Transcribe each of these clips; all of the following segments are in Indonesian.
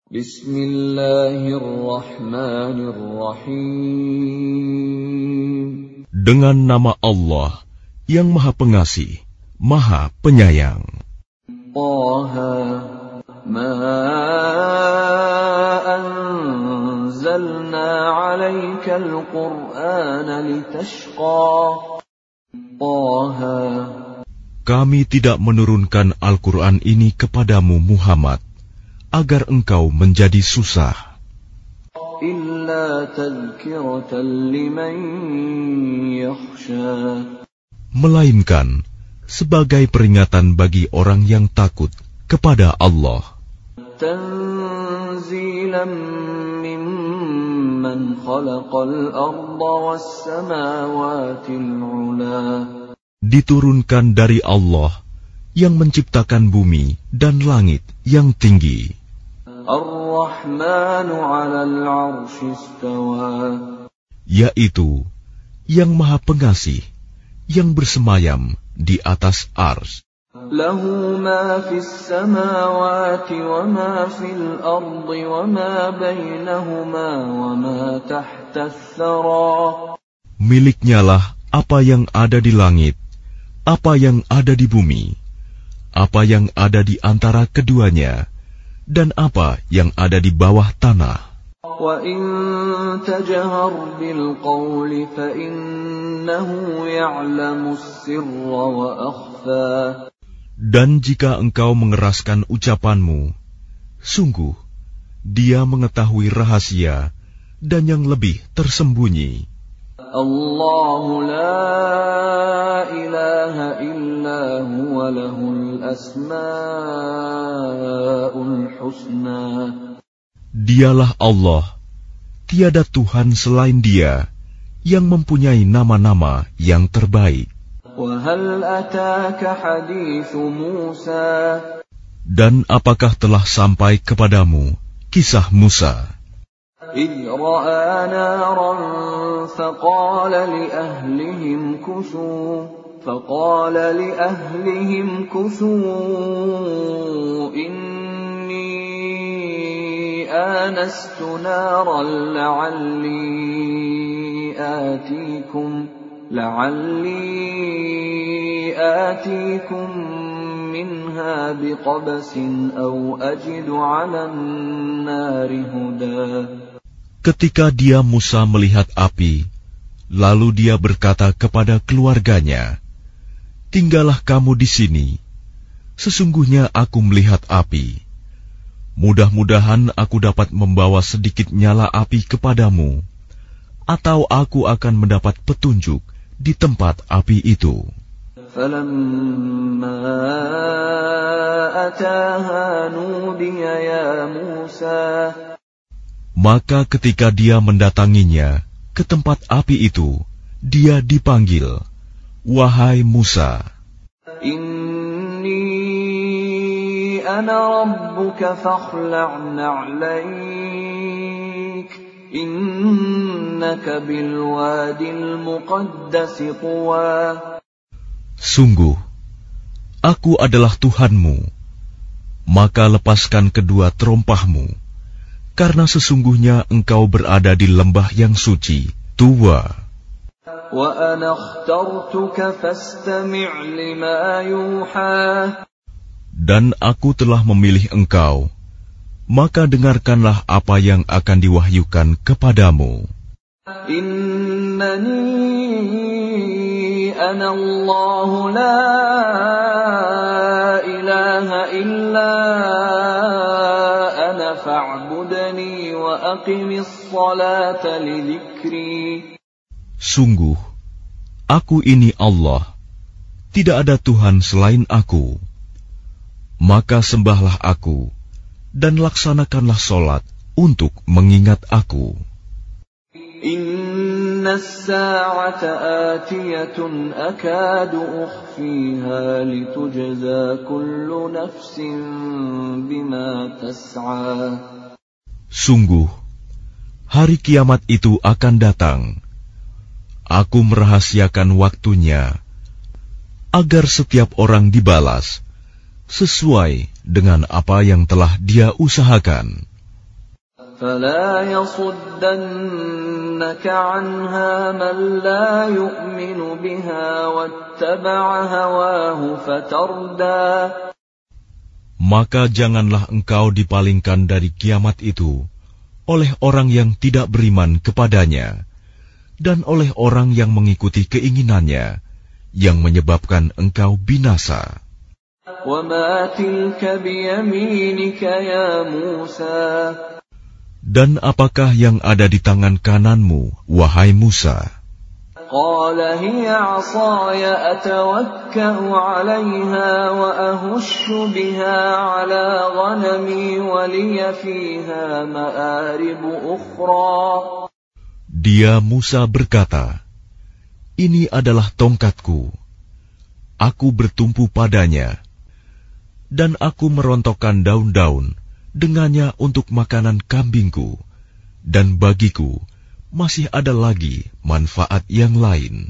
Bismillahirrahmanirrahim. Dengan nama Allah yang Maha Pengasih, Maha Penyayang. Taha, ma anzalna 'alaikal Qur'ana litashqa. Taha, kami tidak menurunkan Al-Quran ini kepadamu Muhammad agar engkau menjadi susah, illa tadhkiratan liman yakhsha, melainkan sebagai peringatan bagi orang yang takut kepada Allah. Tanzilan mimman khalaqal arda was samawatil 'ula, diturunkan dari Allah yang menciptakan bumi dan langit yang tinggi. Ar-Rahmanu 'alal 'arsy istawa, yaitu yang Maha Pengasih yang bersemayam di atas ars. Lahu ma fis samawati wa ma fil ardi wa ma bainahuma wa ma tahta ath-thara, miliknyalah apa yang ada di langit, apa yang ada di bumi, apa yang ada di antara keduanya, dan apa yang ada di bawah tanah. Wa in tajhar bil qawli fa innahu ya'lamus sirra wa akhfa, dan jika engkau mengeraskan ucapanmu, sungguh Dia mengetahui rahasia dan yang lebih tersembunyi. Allahu la ilaha illa huwa lahul asma'ul husna. Dialah Allah, tiada Tuhan selain Dia, yang mempunyai nama-nama yang terbaik. Wa hal ataka hadithu Musa, dan apakah telah sampai kepadamu kisah Musa? إذ رأى نارا فقال لأهلهم كثوا إني آنست نارا لعلي آتيكم منها بقبس أو أجد على النار هدى. Ketika dia Musa melihat api, lalu dia berkata kepada keluarganya, "Tinggallah kamu di sini. Sesungguhnya aku melihat api. Mudah-mudahan aku dapat membawa sedikit nyala api kepadamu, atau aku akan mendapat petunjuk di tempat api itu." فَلَمَّا أَتَاهَا نُودِيَ يَا مُوسَى. Maka ketika dia mendatanginya ke tempat api itu, dia dipanggil, "Wahai Musa, Inni ana rabbuka fakhla'na 'alaik, innaka bil wadil muqaddas tuwa." Sungguh, aku adalah Tuhanmu, maka lepaskan kedua terompahmu, karena sesungguhnya engkau berada di lembah yang suci, Tuwa. Wa ana akhtartuka fastami' lima yuha. Dan aku telah memilih engkau, maka dengarkanlah apa yang akan diwahyukan kepadamu. Innani ana Allah la ilaha illa ana fa'budni wa aqimis salata li dzikri. Sungguh, aku ini Allah, tidak ada Tuhan selain aku. Maka sembahlah aku, dan laksanakanlah solat untuk mengingat aku. Inna as-sa'ata atiyatun akadu ukhfiha litujza kullu nafsin bima tas'a. Sungguh, hari kiamat itu akan datang. Aku merahasiakan waktunya, agar setiap orang dibalas sesuai dengan apa yang telah dia usahakan. فلا يصدنك عنها من لا يؤمن بها واتبع هواه فتردى. Maka janganlah engkau dipalingkan dari kiamat itu oleh orang yang tidak beriman kepadanya dan oleh orang yang mengikuti keinginannya yang menyebabkan engkau binasa. وَمَا تِلْكَ بِيَمِينِكَ يَا مُوسَى. Dan apakah yang ada di tangan kananmu, wahai Musa? قَالَ هِيَ عَصَايَ أَتَوَكَّأُ عَلَيْهَا وَأَهُشُّ بِهَا عَلَى غَنَمِي وَلِيَ فِيهَا مَآرِبُ أُخْرَى. Dia Musa berkata, ini adalah tongkatku. Aku bertumpu padanya, dan aku merontokkan daun-daun dengannya untuk makanan kambingku, dan bagiku masih ada lagi manfaat yang lain.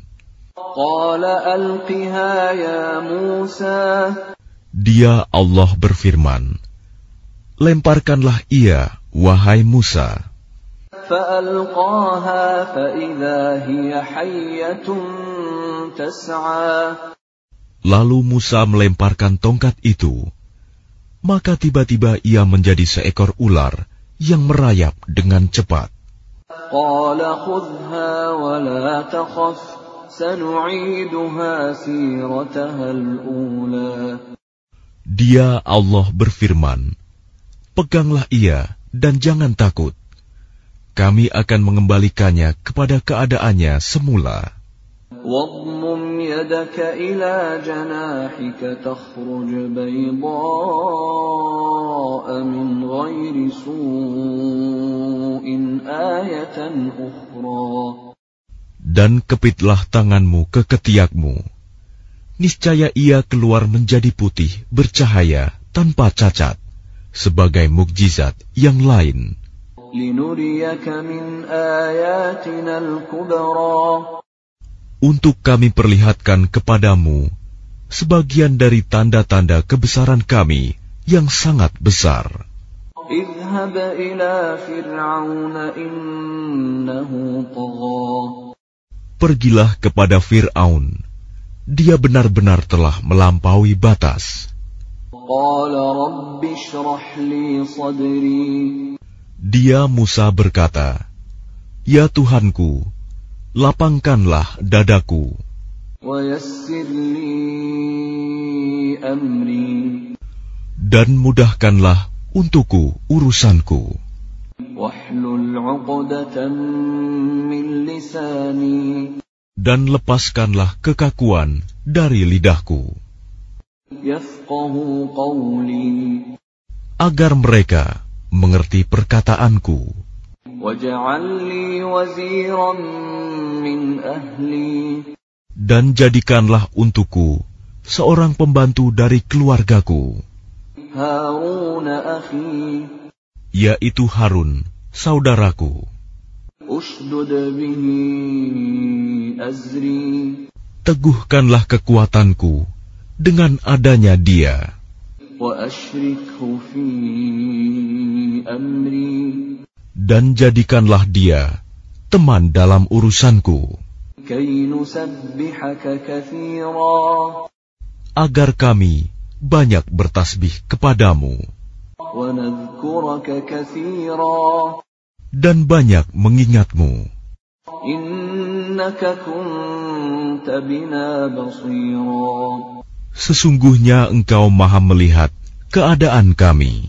Dia Allah berfirman, lemparkanlah ia, wahai Musa. Lalu Musa melemparkan tongkat itu. Maka tiba-tiba ia menjadi seekor ular yang merayap dengan cepat. Dia Allah berfirman, peganglah ia dan jangan takut. Kami akan mengembalikannya kepada keadaannya semula. واضمم يدك إلى جناحك تخرج بيضاء من غير سوء آية أخرى. Dan kepitlah tanganmu ke ketiakmu. Niscaya ia keluar menjadi putih, bercahaya, tanpa cacat, sebagai mukjizat yang lain. لنريك من آياتنا الكبرى. Untuk kami perlihatkan kepadamu sebagian dari tanda-tanda kebesaran kami yang sangat besar. اذهب إلى فرعون إنه طغى. Pergilah kepada Fir'aun, dia benar-benar telah melampaui batas. قال رب اشرح لي صدري. Dia Musa berkata, ya Tuhanku, lapangkanlah dadaku. Dan mudahkanlah untukku urusanku. Dan lepaskanlah kekakuan dari lidahku. Agar mereka mengerti perkataanku. Dan jadikanlah untukku seorang pembantu dari keluargaku, yaitu Harun, saudaraku. Teguhkanlah kekuatanku dengan adanya dia. Dan jadikanlah dia teman dalam urusanku, agar kami banyak bertasbih kepadamu dan banyak mengingatmu. Sesungguhnya engkau maha melihat keadaan kami.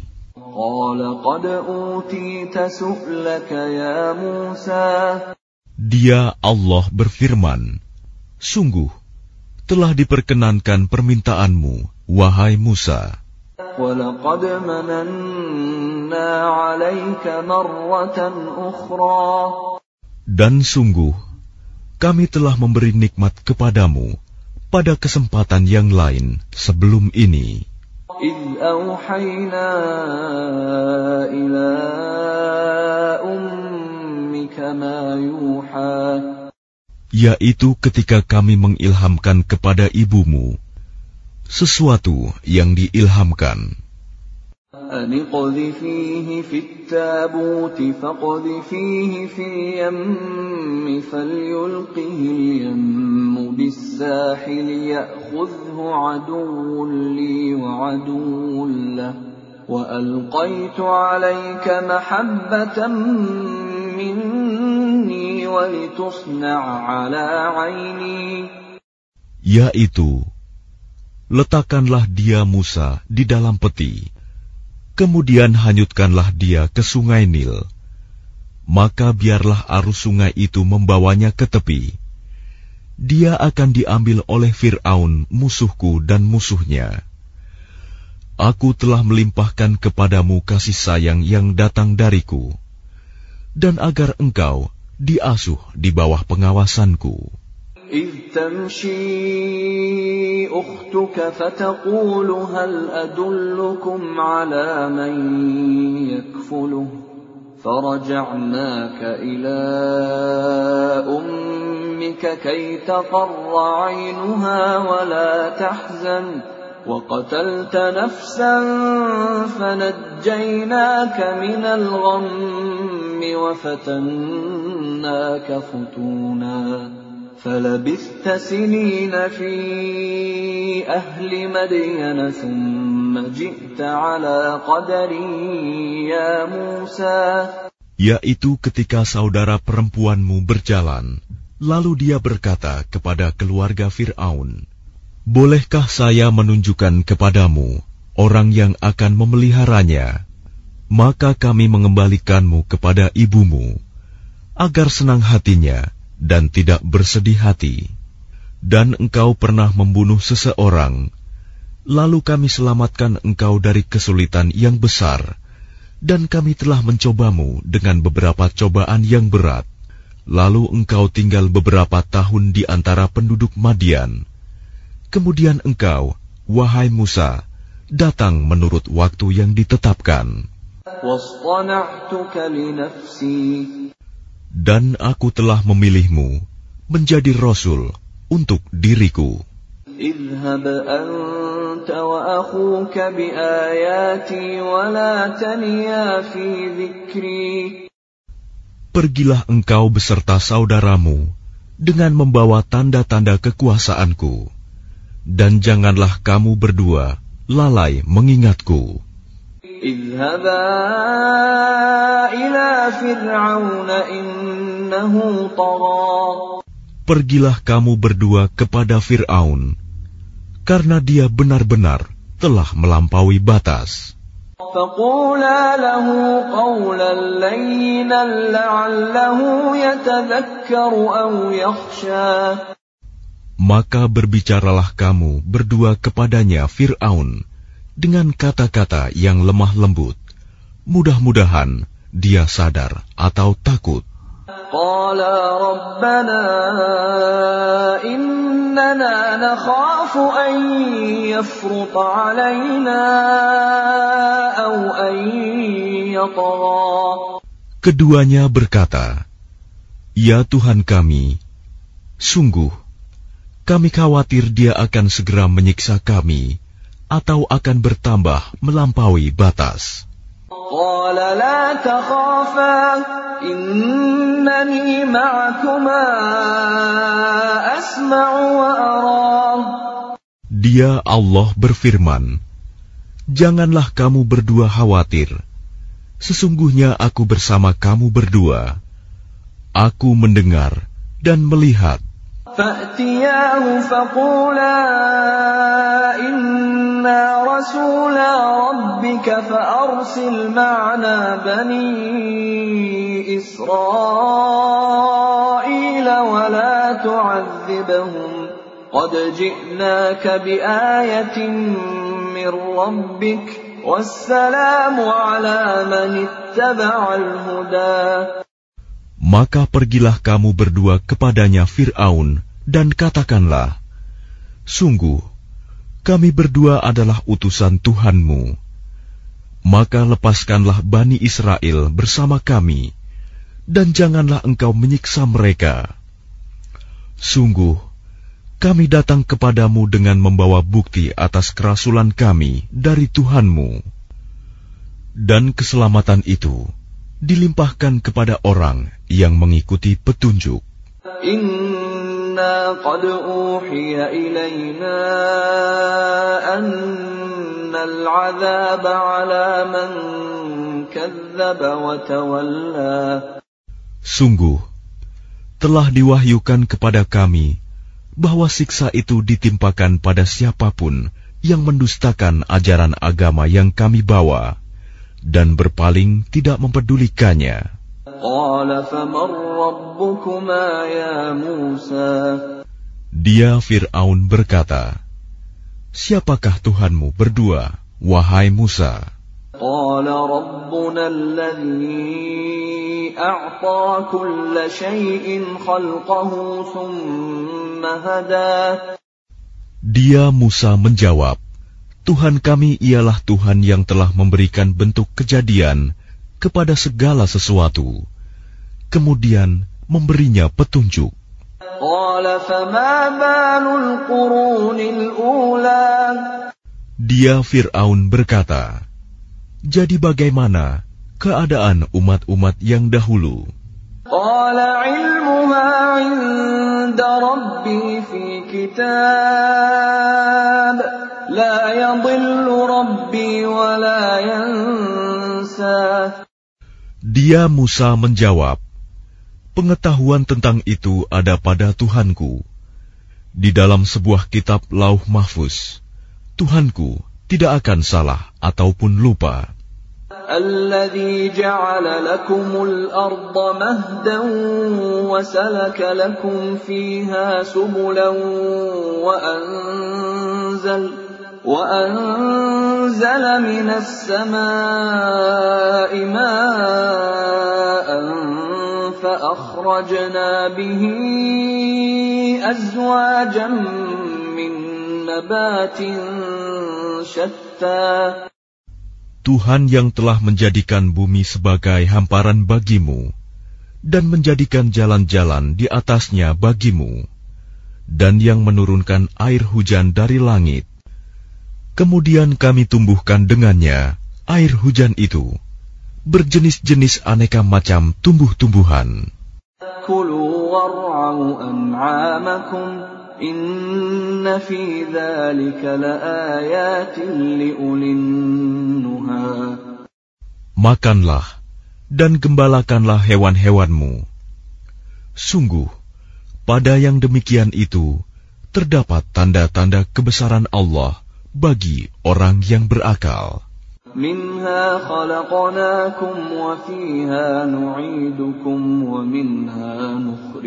Dia Allah berfirman, sungguh telah diperkenankan permintaanmu, wahai Musa. Dan sungguh kami telah memberi nikmat kepadamu pada kesempatan yang lain sebelum ini. إِذْ أَوْحَيْنَا إِلَىٰ أُمِّكَ مَا يُوحَىٰ. Yaitu ketika kami mengilhamkan kepada ibumu sesuatu yang diilhamkan. أن اقذفيه في التابوت فاقذفيه في اليم فليلقه اليم بالساحل يأخذه عدو لي وعدو له وألقيت عليك محبة مني ولتصنع على عيني. Yaitu, letakkanlah dia Musa di dalam peti, kemudian hanyutkanlah dia ke sungai Nil. Maka biarlah arus sungai itu membawanya ke tepi. Dia akan diambil oleh Fir'aun musuhku dan musuhnya. Aku telah melimpahkan kepadamu kasih sayang yang datang dariku, dan agar engkau diasuh di bawah pengawasanku. إذ تمشي أختك فتقول هل أدلكم على من يكفله فرجعناك إلى أمك كي تقر عينها ولا تحزن وقتلت نفسا فنجيناك من الغم وفتناك فتونا فلبثت سنين في أهل مدين ثم جئت على قدر يا موسى. Yaitu ketika saudara perempuanmu berjalan, lalu dia berkata kepada keluarga Fir'aun, bolehkah saya menunjukkan kepadamu orang yang akan memeliharanya? Maka kami mengembalikanmu kepada ibumu, agar senang hatinya dan tidak bersedih hati. Dan engkau pernah membunuh seseorang, lalu kami selamatkan engkau dari kesulitan yang besar, dan kami telah mencobamu dengan beberapa cobaan yang berat. Lalu engkau tinggal beberapa tahun di antara penduduk Madian. Kemudian engkau, wahai Musa, datang menurut waktu yang ditetapkan. Dan aku telah memilihmu menjadi Rasul untuk diriku. اذهب أنت وأخوك بآياتي ولا تنيا في ذكري. Pergilah engkau beserta saudaramu dengan membawa tanda-tanda kekuasaanku, dan janganlah kamu berdua lalai mengingatku. اذهبا إلى فرعون إنه طغى. Pergilah kamu berdua kepada Fir'aun, karena dia benar-benar telah melampaui batas. فقولا له قولا لينا لعله يتذكر أو يخشى. Maka berbicaralah kamu berdua kepadanya Fir'aun dengan kata-kata yang lemah lembut. Mudah-mudahan dia sadar atau takut. قالا ربنا إننا نخاف أن يفرط علينا أو أن يطغى. Keduanya berkata, Ya Tuhan kami, sungguh kami khawatir dia akan segera menyiksa kami atau akan bertambah melampaui batas. قال لا تخافا إنني معكما أسمع وأرى. Dia Allah berfirman, janganlah kamu berdua khawatir. Sesungguhnya aku bersama kamu berdua. Aku mendengar dan melihat. فأتياه فقولا إنا رسولا ربك فأرسل معنا بني إسرائيل ولا تعذبهم قد جئناك بآية من ربك والسلام على من اتبع الهدى. Maka pergilah kamu berdua kepadanya Fir'aun dan katakanlah, sungguh, kami berdua adalah utusan Tuhanmu. Maka lepaskanlah Bani Israel bersama kami, dan janganlah engkau menyiksa mereka. Sungguh, kami datang kepadamu dengan membawa bukti atas kerasulan kami dari Tuhanmu. Dan keselamatan itu dilimpahkan kepada orang yang mengikuti petunjuk. Inna qad uhiya ilayna annal 'adzaba 'ala man kadzdzaba wa tawalla. Sungguh, telah diwahyukan kepada kami bahwa siksa itu ditimpakan pada siapapun yang mendustakan ajaran agama yang kami bawa dan berpaling tidak mempedulikannya. Dia Fir'aun berkata, "Siapakah Tuhanmu berdua, wahai Musa?" Dia Musa menjawab, "Tuhan kami ialah Tuhan yang telah memberikan bentuk kejadian kepada segala sesuatu, kemudian memberinya petunjuk." Dia Fir'aun berkata, "Jadi bagaimana keadaan umat-umat yang dahulu?" Dia Musa menjawab, "Pengetahuan tentang itu ada pada Tuhanku. Di dalam sebuah kitab Lauh Mahfuz, Tuhanku tidak akan salah ataupun lupa." الذي جعل لكم الأرض مهدا وسلك لكم فيها سبلا وأنزل من السماء ماء فأخرجنا به أزواجا من نبات شتى. Tuhan yang telah menjadikan bumi sebagai hamparan bagimu dan menjadikan jalan-jalan di atasnya bagimu, dan yang menurunkan air hujan dari langit. Kemudian kami tumbuhkan dengannya air hujan itu berjenis-jenis aneka macam tumbuh-tumbuhan. Kulu war'au an'amakum inna fi dzalika laayatin liulin nuha. Makanlah dan gembalakanlah hewan-hewanmu. Sungguh, pada yang demikian itu terdapat tanda-tanda kebesaran Allah bagi orang yang berakal. Minha khalaqnakum wa fiha nu'idukum wa minha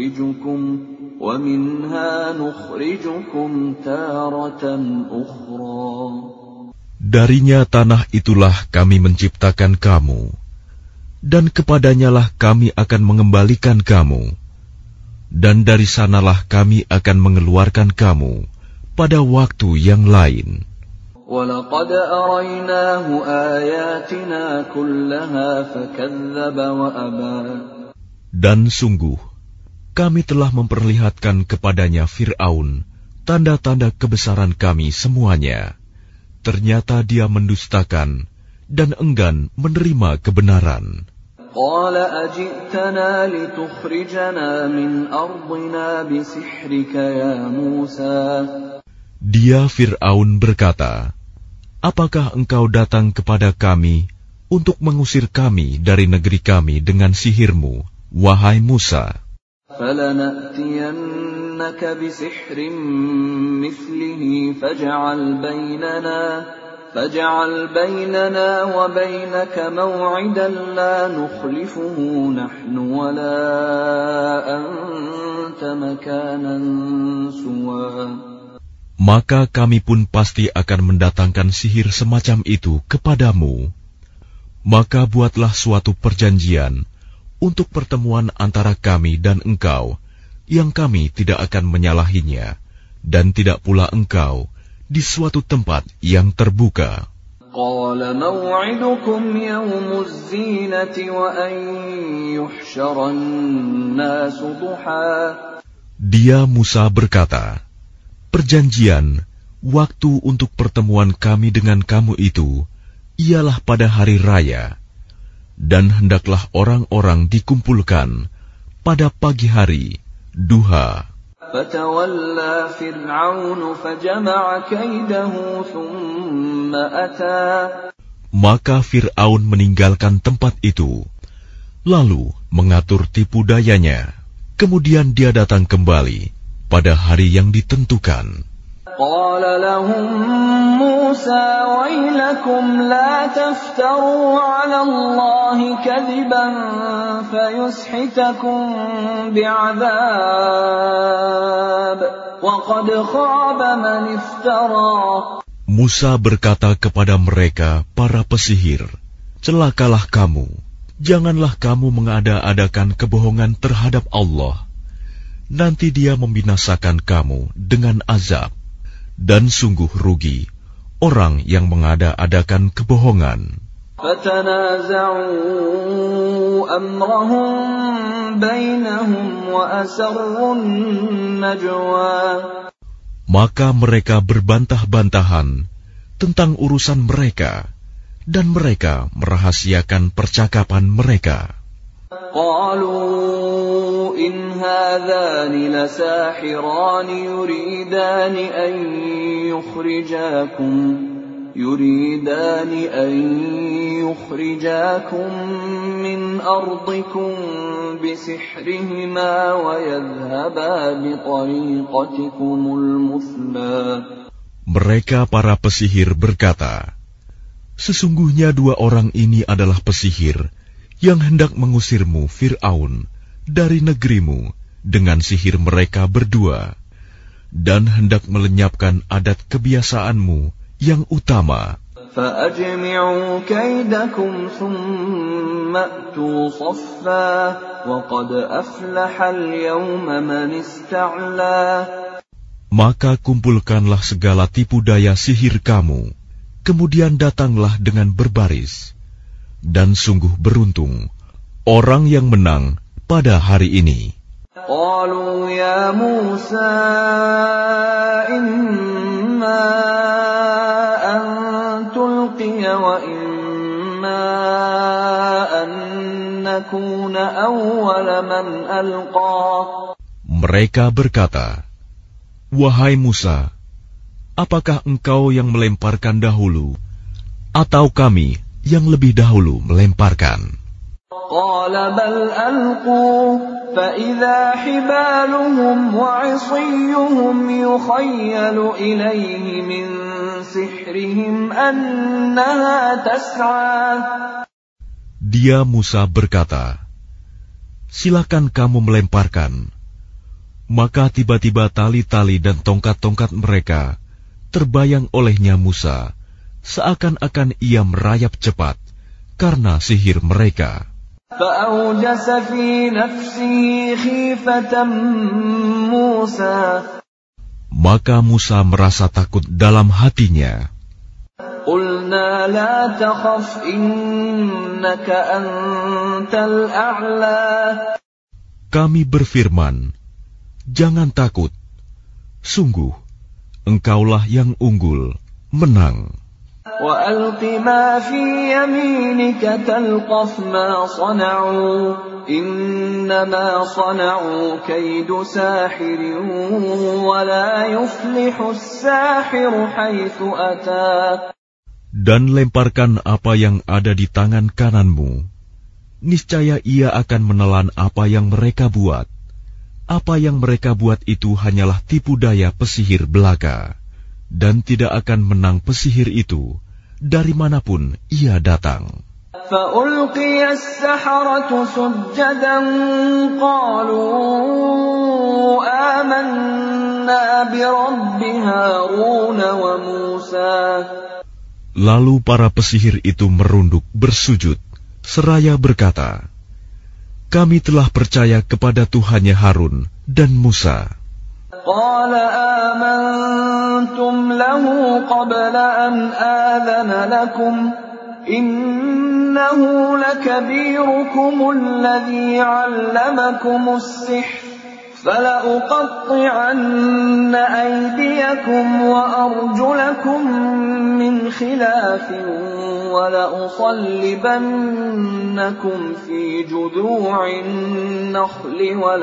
nukhrijukum taratan ukhra. Darinya tanah itulah kami menciptakan kamu, dan kepadanyalah kami akan mengembalikan kamu, dan dari sanalah kami akan mengeluarkan kamu pada waktu yang lain. وَلَقَدْ أَرَيْنَاهُ آيَاتِنَا كُلَّهَا فَكَذَّبَ وَأَبَى. Dan sungguh, kami telah memperlihatkan kepadanya Fir'aun tanda-tanda kebesaran kami semuanya. Ternyata dia mendustakan dan enggan menerima kebenaran. قَالَ أَجِئْتَنَا لِتُخْرِجَنَا مِنْ أَرْضِنَا بِسِحْرِكَ يَا مُوسَى. Dia Fir'aun berkata, "Apakah engkau datang kepada kami untuk mengusir kami dari negeri kami dengan sihirmu, wahai Musa?" فَلَنَأْتِيَنَّكَ بِسِحْرٍ مِثْلِهِ فَاجْعَلْ بَيْنَنَا وَبَيْنَكَ مَوْعِدًا لَا نُخْلِفُهُ نَحْنُ وَلَا أَنْتَ مَكَانًا سُوًى. Maka kami pun pasti akan mendatangkan sihir semacam itu kepadamu. Maka buatlah suatu perjanjian untuk pertemuan antara kami dan engkau, yang kami tidak akan menyalahinya, dan tidak pula engkau di suatu tempat yang terbuka. قَالَ مَوْعِدُكُمْ يَوْمُ الزِّينَةِ وَأَنْ يُحْشَرَ النَّاسُ ضُحًى. Dia Musa berkata, "Perjanjian, waktu untuk pertemuan kami dengan kamu itu, ialah pada hari raya, dan hendaklah orang-orang dikumpulkan pada pagi hari, duha. فَتَوَلَّى فِرْعَوْنُ فَجَمَعَ كَيْدَهُ ثُمَّ أَتَى. Maka Fir'aun meninggalkan tempat itu, lalu mengatur tipu dayanya. Kemudian dia datang kembali pada hari yang ditentukan. قال لهم موسى ويلكم لا تفتروا على الله كذبا فيسحتكم بعذاب وقد خاب من افترى. Musa berkata kepada mereka, para pesihir, celakalah kamu, janganlah kamu mengada-adakan kebohongan terhadap Allah. Nanti dia membinasakan kamu dengan azab. Dan sungguh rugi orang yang mengada-adakan kebohongan. فَتَنَازَعُوا أَمْرَهُمْ بَيْنَهُمْ وَأَسَرُّوا النَّجْوَى. Maka mereka berbantah-bantahan tentang urusan mereka, dan mereka merahasiakan percakapan mereka. قالوا إن هذان لساحران يريدان أن يخرجاكم من أرضكم بسحرهما ويذهبا بطريقتكم المثلى. Mereka para pesihir berkata, sesungguhnya dua orang ini adalah pesihir yang hendak mengusirmu, Fir'aun, dari negerimu dengan sihir mereka berdua, dan hendak melenyapkan adat kebiasaanmu yang utama. فَأَجْمِعُوا كَيْدَكُمْ ثُمَّ أْتُوا صَفًّا وَقَدْ أَفْلَحَ الْيَوْمَ مَنِ اسْتَعْلَى. Maka kumpulkanlah segala tipu daya sihir kamu, kemudian datanglah dengan berbaris. Dan sungguh beruntung orang yang menang pada hari ini. قالوا يا موسى إما أن تلقي وإما أن نكون أول من ألقى. Mereka berkata, wahai Musa, apakah engkau yang melemparkan dahulu, atau kami yang lebih dahulu melemparkan? قال بل ألقوا فإذا حبالهم وعصيهم يخيل إليه من سحرهم أنها تسعى. Dia Musa berkata, silakan kamu melemparkan. Maka tiba-tiba tali-tali dan tongkat-tongkat mereka terbayang olehnya Musa, seakan-akan ia merayap cepat karena sihir mereka. فأوجس في نفسه خيفة موسى. Maka Musa merasa takut dalam hatinya. قلنا لا تخف إنك أنت الأعلى. Kami berfirman, jangan takut, sungguh engkaulah yang unggul, menang. وَأَلْقِ مَا فِي يَمِينِكَ تَلْقَفْ مَا صَنَعُوا إِنَّمَا صَنَعُوا كَيْدُ سَاحِرٍ وَلَا يُفْلِحُ السَّاحِرُ حَيْثُ أَتَى. Dan lemparkan apa yang ada di tangan kananmu. Niscaya ia akan menelan apa yang mereka buat. Apa yang mereka buat itu hanyalah tipu daya pesihir belaka. Dan tidak akan menang pesihir itu dari manapun ia datang. فَأُلْقِيَ السَّحَرَةُ سُجَّدًا قَالُوا آمَنَّا بِرَبِّ هَارُونَ وَمُوسَى. Lalu para pesihir itu merunduk bersujud seraya berkata, kami telah percaya kepada Tuhannya Harun dan Musa. قال آمنتم له قبل أن آذن لكم إنه لكبيركم الذي علمكم السحر فَلَأُقَطِّعَنَّ أَيْدِيَكُمْ وَأَرْجُلَكُمْ مِنْ خِلَافٍ وَلَأُصَلِّبَنَّكُمْ فِي جُذُوعِ النَّخْلِ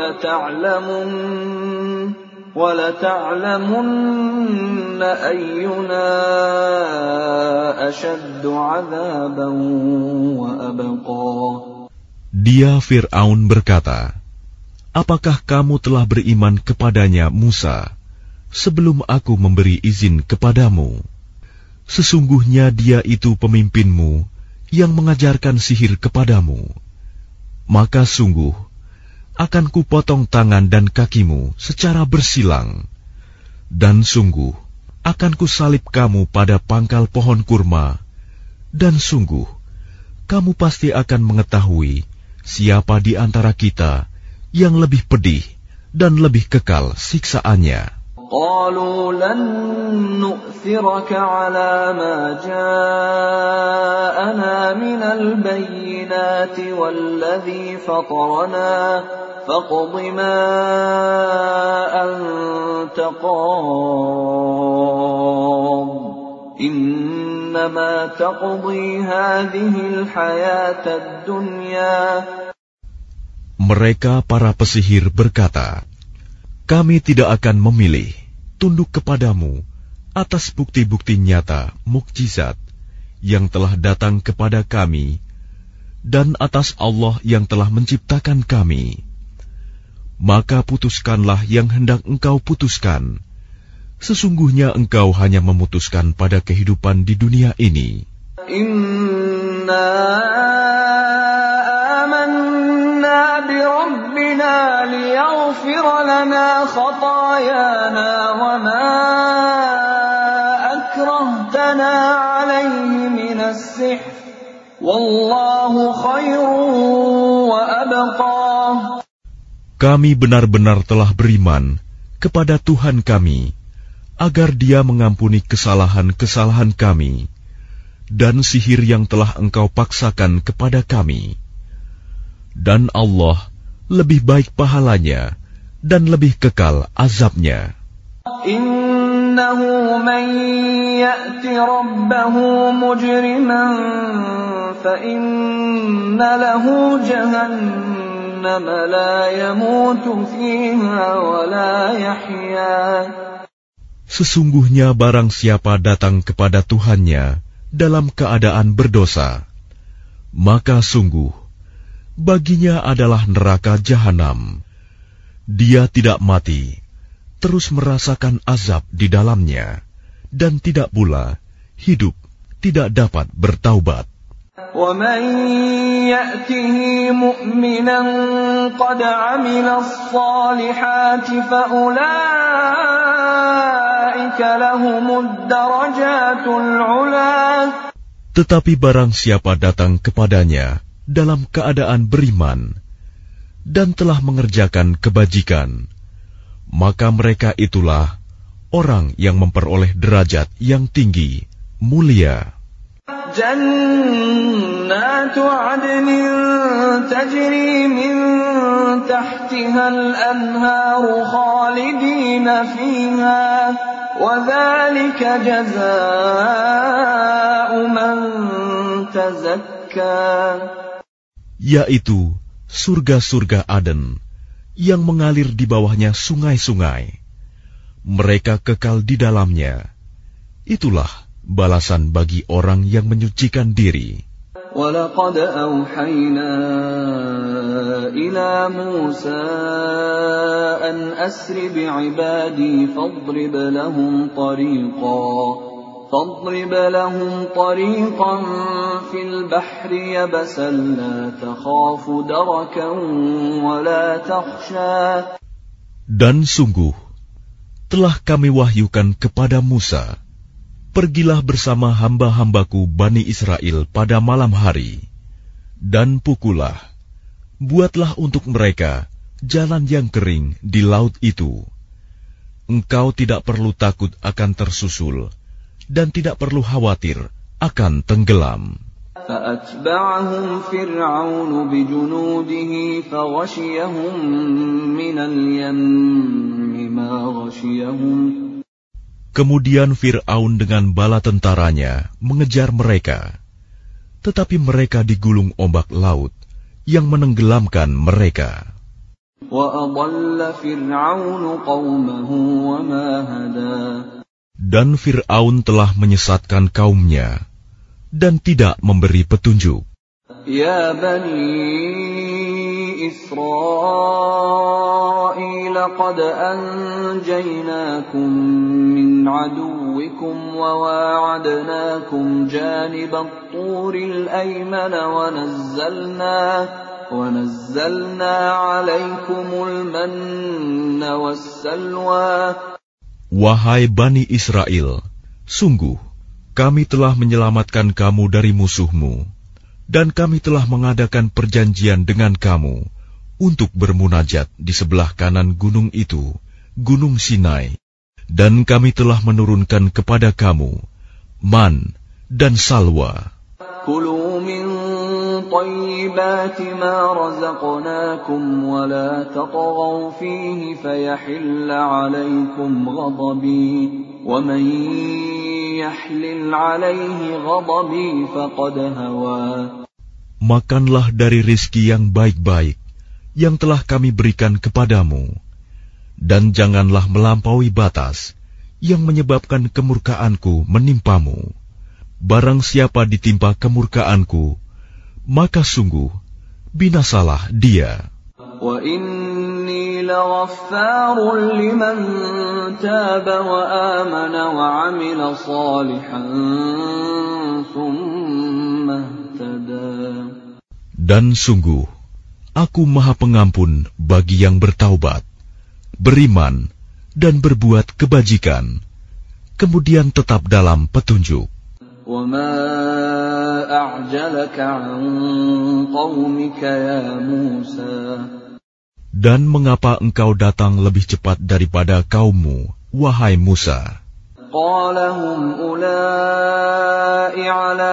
وَلَتَعْلَمُنَّ أَيُّنَا أَشَدُّ عَذَابًا وَأَبْقَى. Dia Fir'aun berkata, apakah kamu telah beriman kepadanya Musa sebelum aku memberi izin kepadamu? Sesungguhnya dia itu pemimpinmu yang mengajarkan sihir kepadamu. Maka sungguh akan kupotong tangan dan kakimu secara bersilang, dan sungguh akan kusalib kamu pada pangkal pohon kurma, dan sungguh kamu pasti akan mengetahui siapa di antara kita yang lebih pedih dan lebih kekal siksaannya. قالوا لن نؤثرك على ما جاءنا من البينات والذي فطرنا فاقض ما أنت قاض إنما تقضي هذه الحياة الدنيا. Mereka para pesihir berkata, kami tidak akan memilih tunduk kepadamu atas bukti-bukti nyata mukjizat yang telah datang kepada kami dan atas Allah yang telah menciptakan kami. Maka putuskanlah yang hendak engkau putuskan. Sesungguhnya engkau hanya memutuskan pada kehidupan di dunia ini. Inna amanna bi rabbina liyaghfir lana khatayana wa ma akrahtana alayhi minas sihr wallahu khairun wa abqa. Kami benar-benar telah beriman kepada Tuhan kami agar Dia mengampuni kesalahan-kesalahan kami dan sihir yang telah engkau paksakan kepada kami. Dan Allah lebih baik pahalanya dan lebih kekal azabnya. Innahu man ya'ti rabbahu mujriman fa inna lahu jahannam la yamutu fiha wa la yahya. Sesungguhnya barang siapa datang kepada Tuhannya dalam keadaan berdosa, maka sungguh baginya adalah neraka jahanam. Dia tidak mati, terus merasakan azab di dalamnya, dan tidak pula hidup tidak dapat bertaubat. وَمَنْ يَأْتِهِ مُؤْمِنًا قَدْ عَمِلَ الصَّالِحَاتِ فَأُولَئِكَ لَهُمُ الدَّرَجَاتُ الْعُلَى. Tetapi barang siapa datang kepadanya dalam keadaan beriman dan telah mengerjakan kebajikan, maka mereka itulah orang yang memperoleh derajat yang tinggi, mulia. جنات عدن تجري من تحتها الأنهار خالدين فيها وذلك جزاء من تزكى. Yaitu surga-surga Aden yang mengalir di bawahnya sungai-sungai. Mereka kekal di dalamnya. Itulah balasan bagi orang yang menyucikan diri. وَلَقَدْ أَوْحَيْنَا إِلَى مُوسَىٰ أَنْ أَسْرِ بِعِبَادِي فَاضْرِبْ لَهُمْ طَرِيقًا فِي الْبَحْرِ يَبَسًا لَا تَخَافُ دَرَكًا وَلَا تَخْشَىٰ. Dan sungguh telah kami wahyukan kepada Musa, pergilah bersama hamba-hambaku Bani Israel pada malam hari, dan pukullah, buatlah untuk mereka jalan yang kering di laut itu. Engkau tidak perlu takut akan tersusul, dan tidak perlu khawatir akan tenggelam. فأتبعهم فرعون بجنوده فغشيهم من اليم ما غشيهم. Kemudian Fir'aun dengan bala tentaranya mengejar mereka, tetapi mereka digulung ombak laut yang menenggelamkan mereka. Dan Fir'aun telah menyesatkan kaumnya dan tidak memberi petunjuk. Ya Bani Israel, qad anjaynakum min aduwikum wa wa'adnakum janibat turil ayman wa nazzalna alaikumul manna wassalwa. Wahai Bani Israel, sungguh kami telah menyelamatkan kamu dari musuhmu, dan kami telah mengadakan perjanjian dengan kamu untuk bermunajat di sebelah kanan gunung itu, Gunung Sinai, dan kami telah menurunkan kepada kamu man dan salwa. Kulu min tayyibati ma razaqnakum wa la tatghaw fihi fayahilla alaykum ghadabi wa man yahlil alayhi ghadabi faqad hawa. Makanlah dari rizki yang baik-baik yang telah kami berikan kepadamu, dan janganlah melampaui batas yang menyebabkan kemurkaanku menimpamu. Barang siapa ditimpa kemurkaanku, maka sungguh binasalah dia. Wa inni laghaffarun liman taba wa amana wa amila salihan thumma ihtada. Dan sungguh Aku Maha Pengampun bagi yang bertaubat, beriman, dan berbuat kebajikan, kemudian tetap dalam petunjuk. وَمَا أَعْجَلَكَ عَنْ قَوْمِكَ يَا مُوسَى. Dan mengapa engkau datang lebih cepat daripada kaummu, wahai Musa? قال هم أولئك على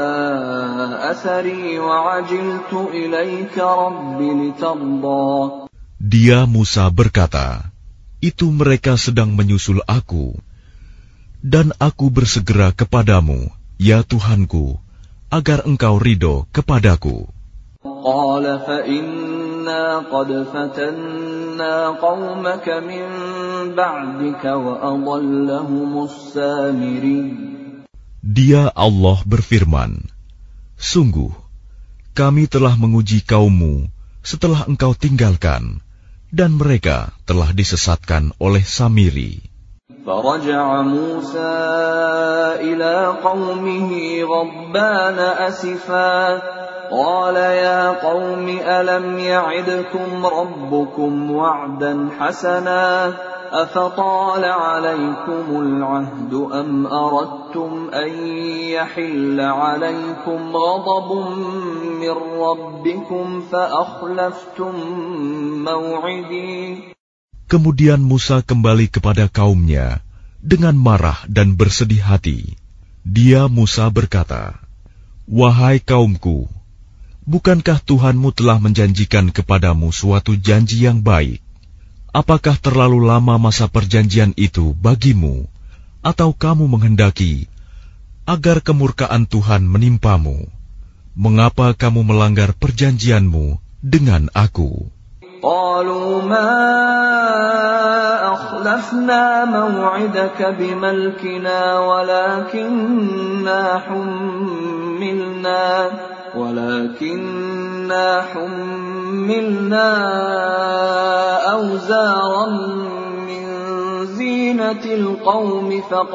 أثري وعجلت إليك رب لترضى. Dia Musa berkata, itu mereka sedang menyusul aku, dan aku bersegera kepadamu, ya Tuhanku, agar engkau ridho kepadaku. قال فإنا قد فتنا قومك من بعدك وأضلهم السامري. Dia Allah berfirman, sungguh, kami telah menguji kaummu setelah engkau tinggalkan, dan mereka telah disesatkan oleh Samiri. فرجع موسى إلى قومه غضبان أسفا قال يا قوم ألم يعدكم ربكم وعدا حسنا أفطال عليكم العهد أم أردتم أن يحل عليكم غضب من ربكم فأخلفتم موعدي. Kemudian Musa kembali kepada kaumnya dengan marah dan bersedih hati. Dia Musa berkata, wahai kaumku, bukankah Tuhanmu telah menjanjikan kepadamu suatu janji yang baik? Apakah terlalu lama masa perjanjian itu bagimu, atau kamu menghendaki agar kemurkaan Tuhan menimpamu? Mengapa kamu melanggar perjanjianmu dengan aku? قالوا ما أخلفنا موعدك بملكنا ولكننا حملنا أوزارا من زينة القوم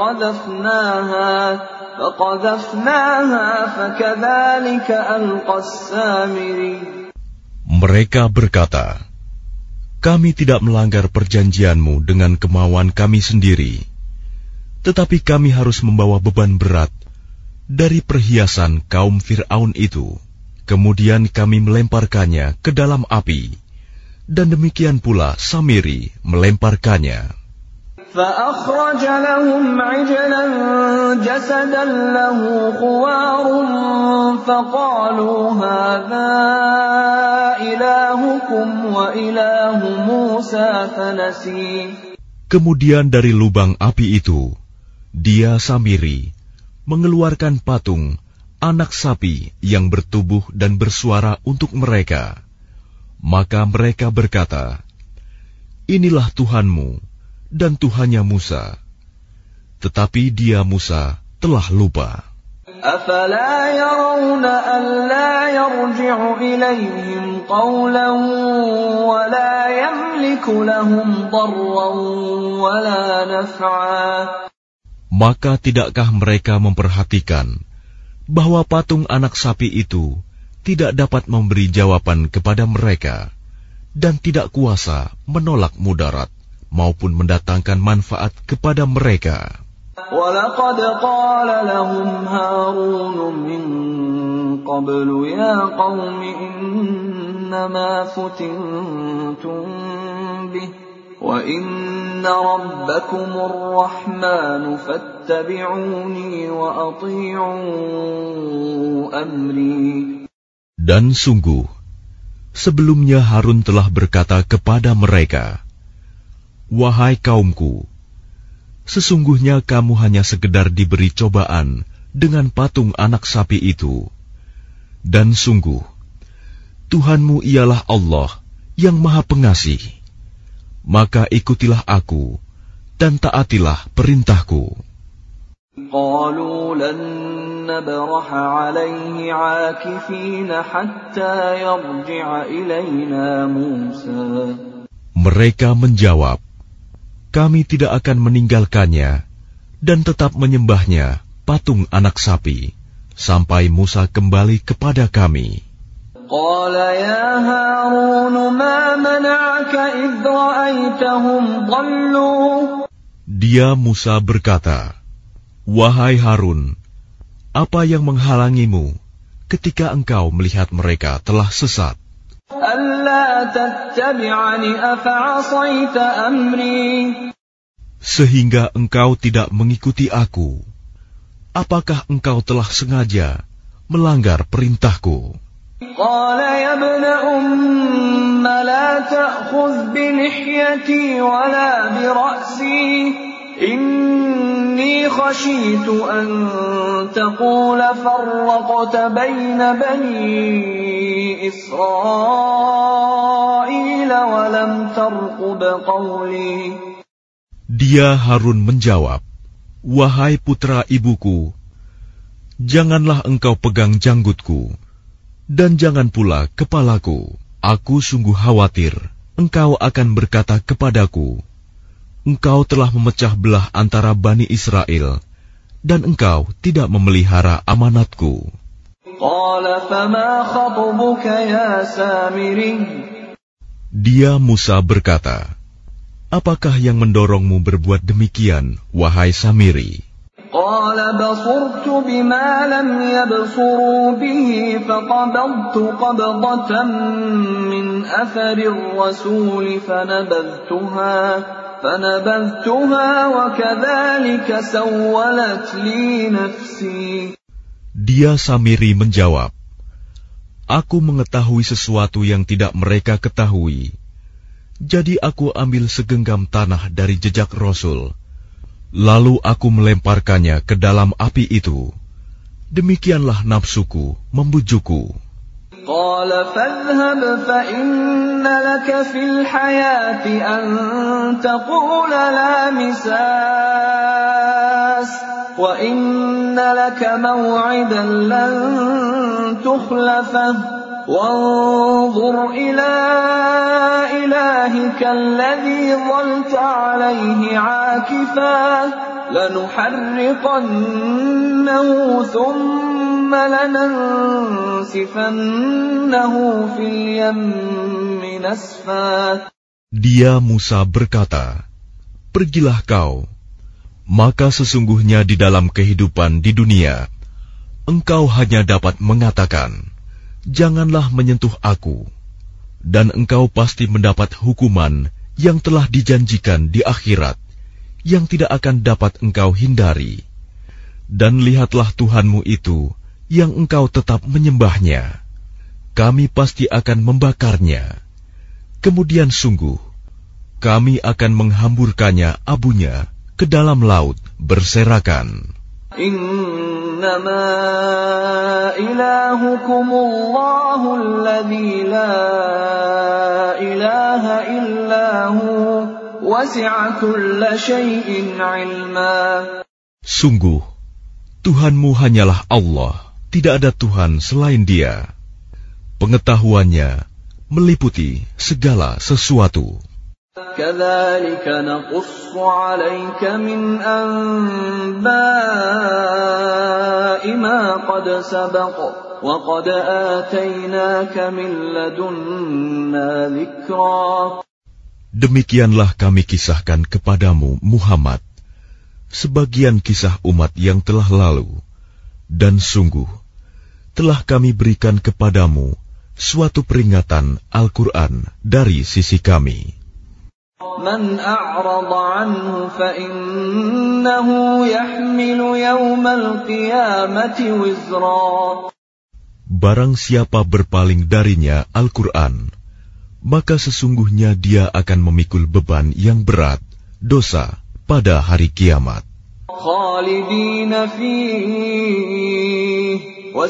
فقذفناها فكذلك ألقى السامري. Mereka berkata, kami tidak melanggar perjanjianmu dengan kemauan kami sendiri, tetapi kami harus membawa beban berat dari perhiasan kaum Fir'aun itu. Kemudian kami melemparkannya ke dalam api, dan demikian pula Samiri melemparkannya. فأخرج لهم عجلا جسدا له خوار فقالوا هذا إلهكم وإله موسى فنسي. Kemudian dari lubang api itu, dia Samiri mengeluarkan patung anak sapi yang bertubuh dan bersuara untuk mereka. Maka mereka berkata, inilah Tuhanmu dan Tuhannya Musa. Tetapi dia Musa telah lupa. أَفَلَا يَرَوْنَ أَلَّا يَرْجِعُ إِلَيْهِمْ قَوْلًا وَلَا يَمْلِكُ لَهُمْ ضَرًّا وَلَا نَفْعًا. Maka tidakkah mereka memperhatikan bahwa patung anak sapi itu tidak dapat memberi jawaban kepada mereka dan tidak kuasa menolak mudarat maupun mendatangkan manfaat kepada mereka. وَلَقَدْ قَالَ لَهُمْ هَارُونُ مِنْ قَبْلُ يَا قَوْمِ إِنَّمَا فُتِنْتُمْ بِهِ وَإِنَّ رَبَّكُمُ الرَّحْمَنُ فَاتَّبِعُونِي وَأَطِيعُوا أَمْرِي. Dan sungguh, sebelumnya Harun telah berkata kepada mereka, wahai kaumku, sesungguhnya kamu hanya sekedar diberi cobaan dengan patung anak sapi itu. Dan sungguh, Tuhanmu ialah Allah yang Maha Pengasih. Maka ikutilah aku dan taatilah perintahku. قالوا لن نبرح عليه عاكفين حتى يرجع إلينا موسى. Mereka menjawab, kami tidak akan meninggalkannya dan tetap menyembahnya patung anak sapi sampai Musa kembali kepada kami. قال يا هارون ما منعك إذ رأيتهم ضلوا. Dia Musa berkata, wahai Harun, apa yang menghalangimu ketika engkau melihat mereka telah sesat? ألا تتبعني أفعصيت أمري. Sehingga engkau tidak mengikuti aku. Apakah engkau telah sengaja melanggar perintahku? قال يا ابن أم لا تأخذ بلحيتي ولا برأسي إني خشيت أن تقول فرقت بين بني إسرائيل ولم ترقب قولي. Dia Harun menjawab, wahai putra ibuku, janganlah engkau pegang janggutku dan jangan pula kepalaku. Aku sungguh khawatir engkau akan berkata kepadaku, engkau telah memecah belah antara Bani Israel dan engkau tidak memelihara amanatku. Dia Musa berkata, apakah yang mendorongmu berbuat demikian, wahai Samiri? قال بصرت بما لم يبصروا به فقبضت قبضة من أثر الرسول فنبذتها وكذلك سولت لي نفسي. Dia Samiri menjawab, aku mengetahui sesuatu yang tidak mereka ketahui. Jadi aku ambil segenggam tanah dari jejak Rasul. Lalu aku melemparkannya ke dalam api itu. Demikianlah nafsuku membujukku. قال فاذهب فإن لك في الحياة أن تقول لا مساس وإن لك موعدا لن تخلفه وانظر إلى إلهك الذي ظلت عليه عاكفا لنحرقنه ثم لننسفنه في اليم نسفا. Dia Musa berkata, pergilah kau, maka sesungguhnya di dalam kehidupan di dunia, engkau hanya dapat mengatakan, janganlah menyentuh aku, dan engkau pasti mendapat hukuman yang telah dijanjikan di akhirat, yang tidak akan dapat engkau hindari. Dan lihatlah Tuhanmu itu yang engkau tetap menyembahnya. Kami pasti akan membakarnya. Kemudian sungguh, kami akan menghamburkannya abunya ke dalam laut berserakan. Innama ilahukumullahu alladzi la ilaha illahu wasi'a kulla syai'in ilma. Sungguh, Tuhanmu hanyalah Allah, tidak ada Tuhan selain Dia. Pengetahuannya meliputi segala sesuatu. Kadzalika naqussu 'alaika min anba'i ma qad sabaqa wa qad atainaka min ladunna dzikra. Demikianlah kami kisahkan kepadamu, Muhammad, sebagian kisah umat yang telah lalu, dan sungguh telah kami berikan kepadamu suatu peringatan Al-Quran dari sisi kami. Man a'rada anhu fa innahu yahmilu yawmal qiyamati wizra. Barang siapa berpaling darinya Al-Quran, maka sesungguhnya dia akan memikul beban yang berat, dosa, pada hari kiamat. Khalidina fihi wa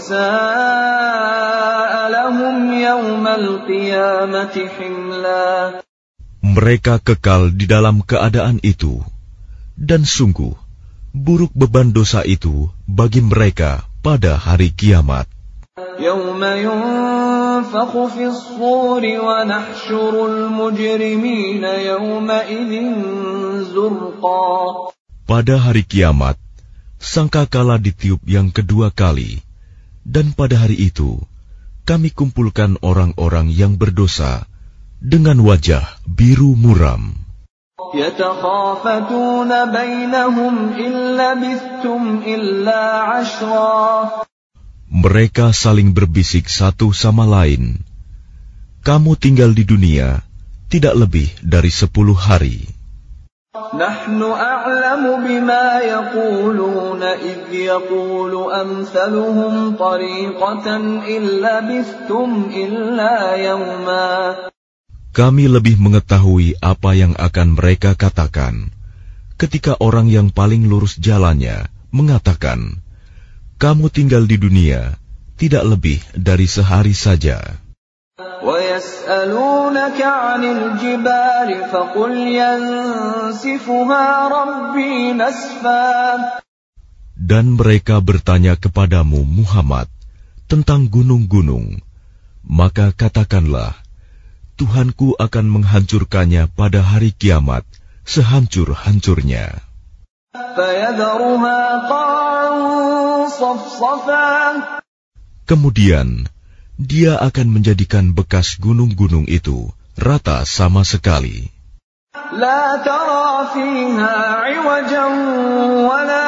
sa'a lahum yawmal qiyamati himla. Mereka kekal di dalam keadaan itu, dan sungguh buruk beban dosa itu bagi mereka pada hari kiamat. Yawma yunfakhu fis suri wa nahsyurul mujrimina yawma idzin zurqa. Pada hari kiamat, sangkakala ditiup yang kedua kali, dan pada hari itu kami kumpulkan orang-orang yang berdosa dengan wajah biru muram. Yatakhafatuna bainahum illa labithtum illa 'ashra. Mereka saling berbisik satu sama lain, kamu tinggal di dunia tidak lebih dari 10 hari. Nahnu a'lamu bima yaquluna idh yaqulu amthaluhum tariqatan illa labithtum illa yawma. Kami lebih mengetahui apa yang akan mereka katakan ketika orang yang paling lurus jalannya mengatakan, kamu tinggal di dunia tidak lebih dari sehari saja. وَيَسْأَلُونَكَ عَنِ الْجِبَالِ فَقُلْ يَنسِفُهَا رَبِّي نَسْفًا. Dan mereka bertanya kepadamu, Muhammad, tentang gunung-gunung, maka katakanlah, Tuhanku akan menghancurkannya pada hari kiamat sehancur-hancurnya. Kemudian Dia akan menjadikan bekas gunung-gunung itu rata sama sekali. La tara fiha 'iwajan wala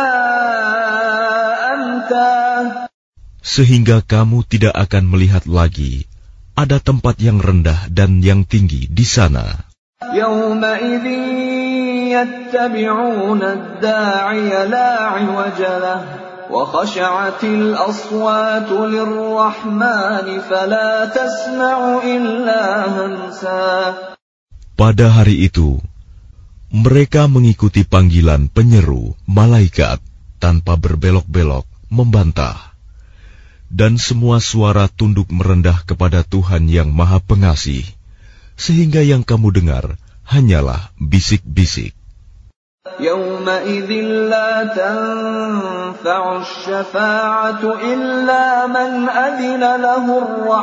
amta. Sehingga kamu tidak akan melihat lagi ada tempat yang rendah dan yang tinggi di sana. Yawma idzin yattabi'una ad-da'iya la 'iwaja lahu wa khashi'atil aswatu lir-rahmani fala tasma'u illa hamsa. Pada hari itu, mereka mengikuti panggilan penyeru malaikat tanpa berbelok-belok membantah. Dan semua suara tunduk merendah kepada Tuhan yang Maha Pengasih, sehingga yang kamu dengar hanyalah bisik-bisik. Yawma idzin la tanfa'u asy-syafa'atu illa man adzina lahu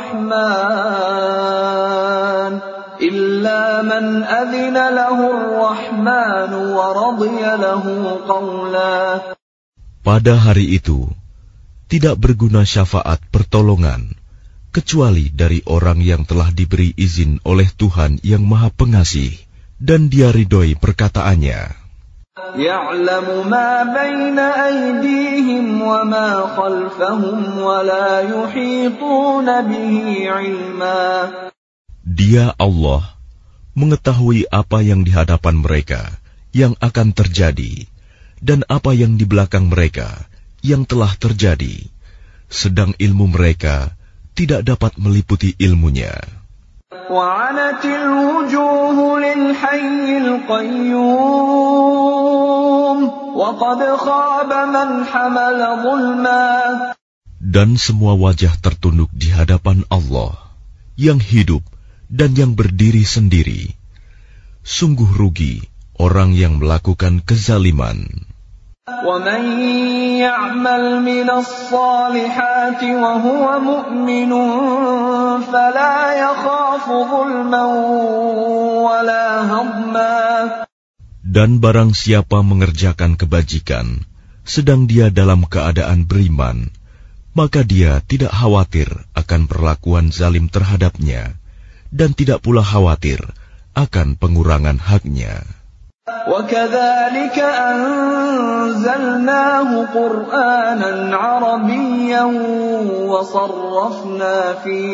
ar-Rahman wa radiya lahu qawla. Pada hari itu tidak berguna syafaat pertolongan kecuali dari orang yang telah diberi izin oleh Tuhan yang Maha Pengasih dan Dia ridhoi perkataannya. Ya'lamu ma baina aydihim wa ma khalfahum wa la yuhituna bihi 'ilma. Dia Allah mengetahui apa yang di hadapan mereka, yang akan terjadi dan apa yang di belakang mereka yang telah terjadi, sedang ilmu mereka tidak dapat meliputi ilmunya. وَعَنَتِ الْوُجُوهُ لِلْحَيِّ الْقَيُّومِ وَقَدْ خَابَ مَنْ حَمَلَ ظُلْمًا. Dan semua wajah tertunduk di hadapan Allah yang hidup dan yang berdiri sendiri. Sungguh rugi orang yang melakukan kezaliman. وَمَنْ يَعْمَلْ مِنَ الصَّالِحَاتِ وَهُوَ مُؤْمِنٌ فَلَا يَخَافُ ظُلْمًا وَلَا هَضْمًا. Dan barang siapa mengerjakan kebajikan, sedang dia dalam keadaan beriman, maka dia tidak khawatir akan perlakuan zalim terhadapnya, dan tidak pula khawatir akan pengurangan haknya. وَكَذَلِكَ أَنزَلْنَاهُ قُرْآنًا عَرَبِيًّا وَصَرَّفْنَا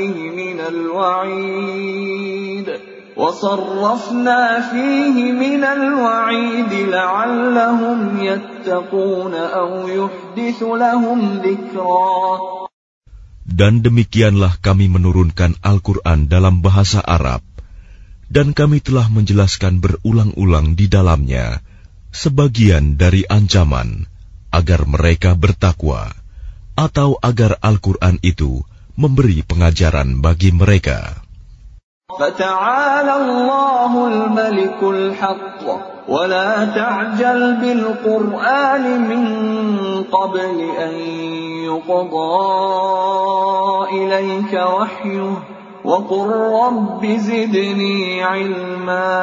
فِيهِ مِنَ الْوَعِيدِ لَعَلَّهُمْ يَتَّقُونَ أَوْ يُحْدِثُ لَهُمْ ذِكْرًا. Dan demikianlah kami menurunkan Al-Quran dalam bahasa Arab, dan kami telah menjelaskan berulang-ulang di dalamnya sebagian dari ancaman agar mereka bertakwa, atau agar Al-Quran itu memberi pengajaran bagi mereka. فَتَعَالَى اللَّهُ الْمَلِكُ الْحَقُّ وَلَا تَعْجَلْ بِالْقُرْآنِ مِنْ قَبْلِ أَنْ يُقْضَى إِلَيْكَ وَحْيُهُ وَقُلْ رَبِّ زِدْنِي عِلْمًا.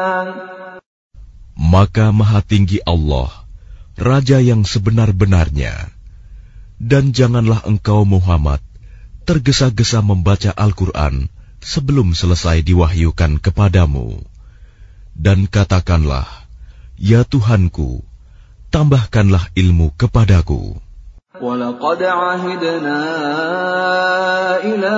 Maka Maha Tinggi Allah, Raja yang sebenar-benarnya, dan janganlah engkau Muhammad tergesa-gesa membaca Al-Quran sebelum selesai diwahyukan kepadamu. Dan katakanlah, ya Tuhanku, tambahkanlah ilmu kepadaku. وَلَقَدْ عَهِدْنَا إِلَىٰ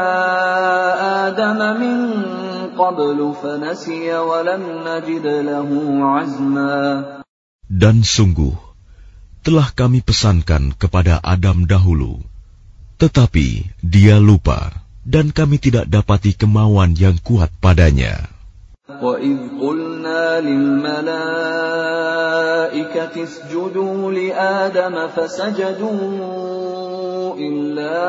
آدَمَ مِنْ قَبْلُ فَنَسِيَ وَلَمْ نَجِدْ لَهُ عَزْمًا. Dan sungguh, telah kami pesankan kepada Adam dahulu, tetapi dia lupa, dan kami tidak dapati kemauan yang kuat padanya. وَإِذْ قُلْنَا لِلْمَلَائِكَةِ اسْجُدُوا لِآدَمَ فَسَجَدُوا إِلَّا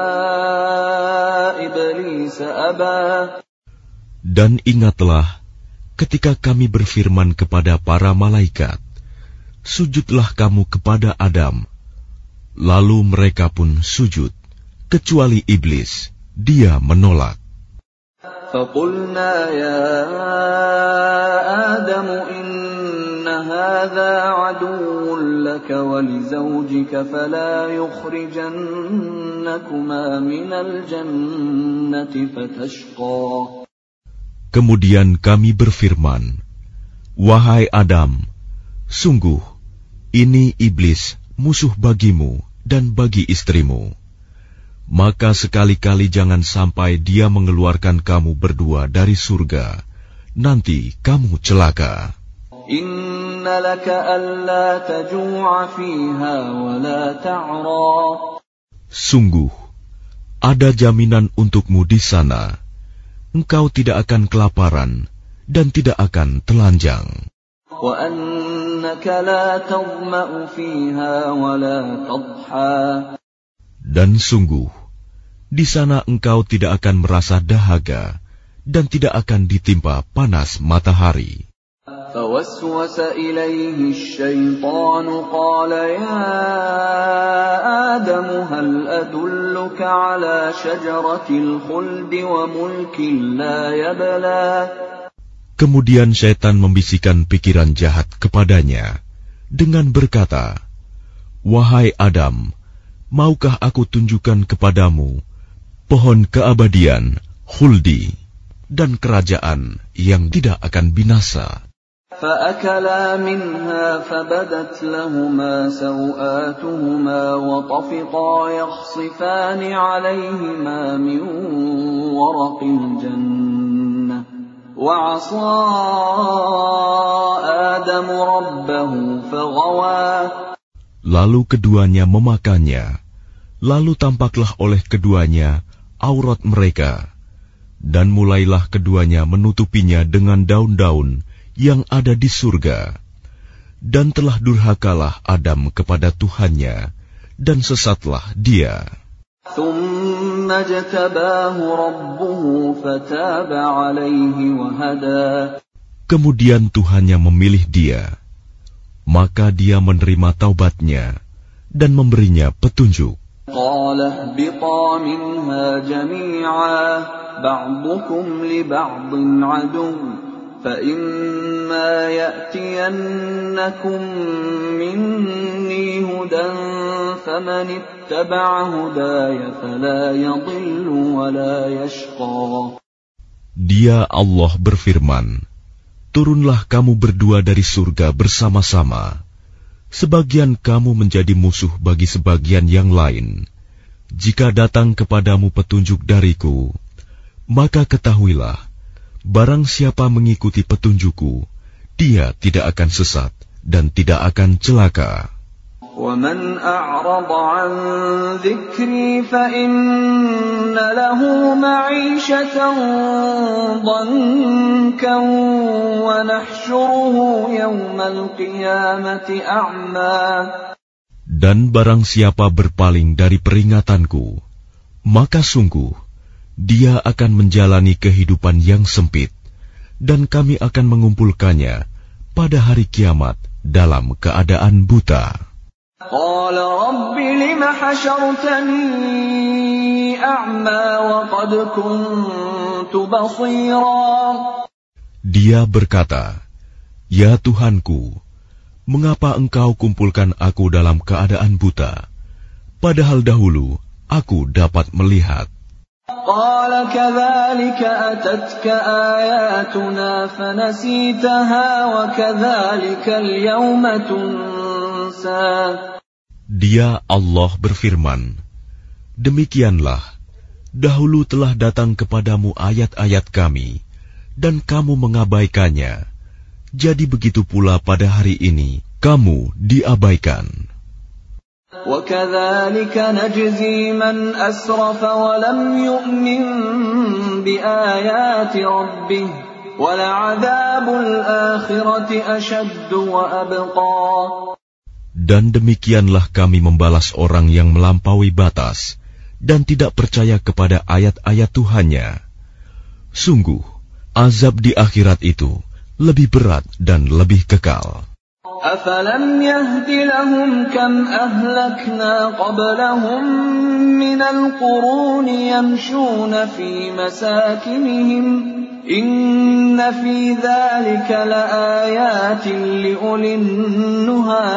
إِبْلِيسَ أَبَى. Dan ingatlah ketika kami berfirman kepada para malaikat, sujudlah kamu kepada Adam. Lalu mereka pun sujud, kecuali iblis, dia menolak. فَقُلْنَا يَا آدَمُ إِنَّ هَذَا عَدُوٌّ لَكَ وَلِزَوْجِكَ فَلَا يُخْرِجَنَّكُمَا مِنَ الْجَنَّةِ فَتَشْقَى. Kemudian kami berfirman, wahai Adam, sungguh ini iblis musuh bagimu dan bagi istrimu. Maka sekali-kali jangan sampai dia mengeluarkan kamu berdua dari surga, nanti kamu celaka. Inna laka alla taju'a fiha wa la ta'ra. Sungguh, ada jaminan untukmu di sana. Engkau tidak akan kelaparan dan tidak akan telanjang. Wa annaka la tadma'u fiha wa la tadha. Dan sungguh, di sana engkau tidak akan merasa dahaga dan tidak akan ditimpa panas matahari. فوسوس إليه الشيطان قال يا آدم هل أدلك على شجرة الخلد وملك لا يبلى. Kemudian syaitan membisikkan pikiran jahat kepadanya dengan berkata, wahai Adam, maukah aku tunjukkan kepadamu pohon keabadian, khuldi, dan kerajaan yang tidak akan binasa. فَأَكَلَا مِنْهَا فَبَدَتْ لَهُمَا سَوْآتُهُمَا وَطَفِقَا يَخْصِفَانِ عَلَيْهِمَا مِنْ وَرَقِ الْجَنَّةِ وَعَصَىٰ آدم ربه فغوى. Lalu keduanya memakannya. Lalu tampaklah oleh keduanya aurat mereka. Dan mulailah keduanya menutupinya dengan daun-daun yang ada di surga. Dan telah durhakalah Adam kepada Tuhannya, dan sesatlah dia. ثم اجتباه ربه فتاب عليه وهدى. Kemudian Tuhannya memilih dia, maka dia menerima taubatnya dan memberinya petunjuk. قال اهبطا منها جميعا بعضكم لبعض عدو فإما يأتينكم مني هدى فمن اتبع هداي فلا يضل ولا يشقى. Dia Allah berfirman, turunlah kamu berdua dari surga bersama-sama. Sebagian kamu menjadi musuh bagi sebagian yang lain. Jika datang kepadamu petunjuk dariku, maka ketahuilah, barang siapa mengikuti petunjukku, dia tidak akan sesat dan tidak akan celaka. وَمَنْ أَعْرَضَ عَنْ ذِكْرِي فَإِنَّ لَهُ مَعِيشَةً ضَنكًا وَنَحْشُرُهُ يَوْمَ الْقِيَامَةِ أَعْمَى. Dan barang siapa berpaling dari peringatanku, maka sungguh dia akan menjalani kehidupan yang sempit, dan kami akan mengumpulkannya pada hari kiamat dalam keadaan buta. قال رب لم حشرتني أعمى وقد كنت بصيرا. Dia berkata, ya Tuhanku, mengapa engkau kumpulkan aku dalam keadaan buta, padahal dahulu aku dapat melihat. قال كذلك أتتك آياتنا فنسيتها وكذلك اليوم تنسى. Dia Allah berfirman, demikianlah, dahulu telah datang kepadamu ayat-ayat kami, dan kamu mengabaikannya. Jadi begitu pula pada hari ini, kamu diabaikan. وَكَذَلِكَ نَجْزِي مَنْ أَسْرَفَ وَلَمْ يُؤْمِنْ بِآيَاتِ رَبِّهِ وَلَعَذَابُ الْآخِرَةِ أَشَدُّ وَأَبْقَى. Dan demikianlah kami membalas orang yang melampaui batas dan tidak percaya kepada ayat-ayat Tuhannya. Sungguh, azab di akhirat itu lebih berat dan lebih kekal. أَفَلَمْ يَهْدِ لَهُمْ كَمْ أَهْلَكْنَا قَبْلَهُمْ مِنَ الْقُرُونِ يَمْشُونَ فِي مَسَاكِنِهِمْ إِنَّ فِي ذَلِكَ لَآيَاتٍ لِأُولِي النُّهَى.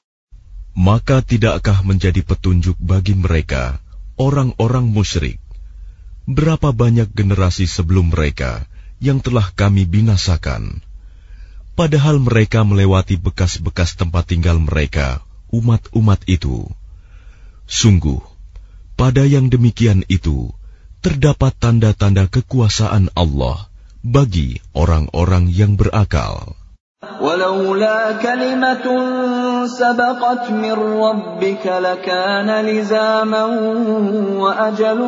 Maka tidakkah menjadi petunjuk bagi mereka, orang-orang musyrik, berapa banyak generasi sebelum mereka yang telah kami binasakan, padahal mereka melewati bekas-bekas tempat tinggal mereka, umat-umat itu. Sungguh, pada yang demikian itu, terdapat tanda-tanda kekuasaan Allah bagi orang-orang yang berakal. وَلَوْلَا كَلِمَةٌ سَبَقَتْ مِنْ رَبِّكَ لَكَانَ لِزَامًا وَأَجَلٌ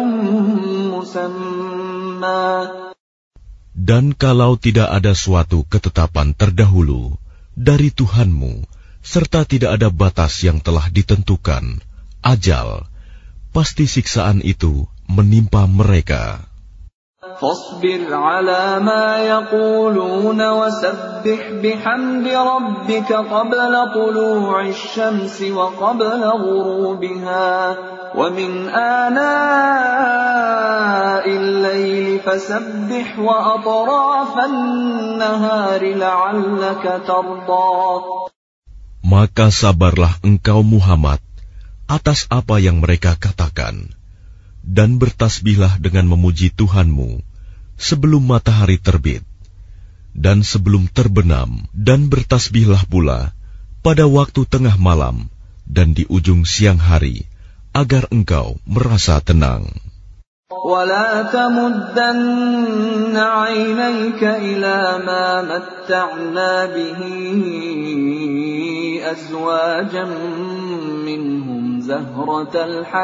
مُّسَمًّى. Dan kalau tidak ada suatu ketetapan terdahulu dari Tuhanmu, serta tidak ada batas yang telah ditentukan, ajal, pasti siksaan itu menimpa mereka. فاصبر على ما يقولون وسبح بحمد ربك قبل طلوع الشمس وقبل غروبها ومن آناء الليل فسبح وأطراف النهار لعلك ترضى. Maka sabarlah engkau Muhammad atas apa yang mereka katakan, dan bertasbihlah dengan memuji Tuhanmu sebelum matahari terbit dan sebelum terbenam, dan bertasbihlah pula pada waktu tengah malam dan di ujung siang hari, agar engkau merasa tenang. ولا تمدن عينيك إلى ما متعنا به أزواجا منهم زهرة